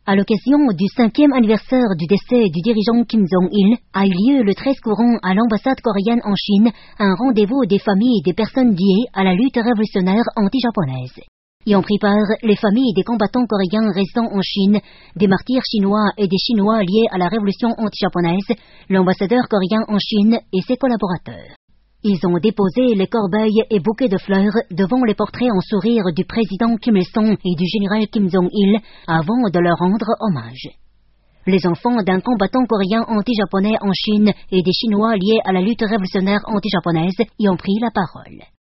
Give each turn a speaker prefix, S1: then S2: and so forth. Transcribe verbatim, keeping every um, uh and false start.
S1: À l'occasion du cinquième anniversaire du décès du dirigeant Kim Jong-il, a eu lieu le treize courant à l'ambassade coréenne en Chine un rendez-vous des familles des personnes liées à la lutte révolutionnaire anti-japonaise. Y ont pris part les familles des combattants coréens résidant en Chine, des martyrs chinois et des Chinois liés à la révolution anti-japonaise, l'ambassadeur coréen en Chine et ses collaborateurs. Ils ont déposé les corbeilles et bouquets de fleurs devant les portraits en sourire du président Kim Il-sung et du général Kim Jong-il avant de leur rendre hommage. Les enfants d'un combattant coréen anti-japonais en Chine et des Chinois liés à la lutte révolutionnaire anti-japonaise y ont pris la parole.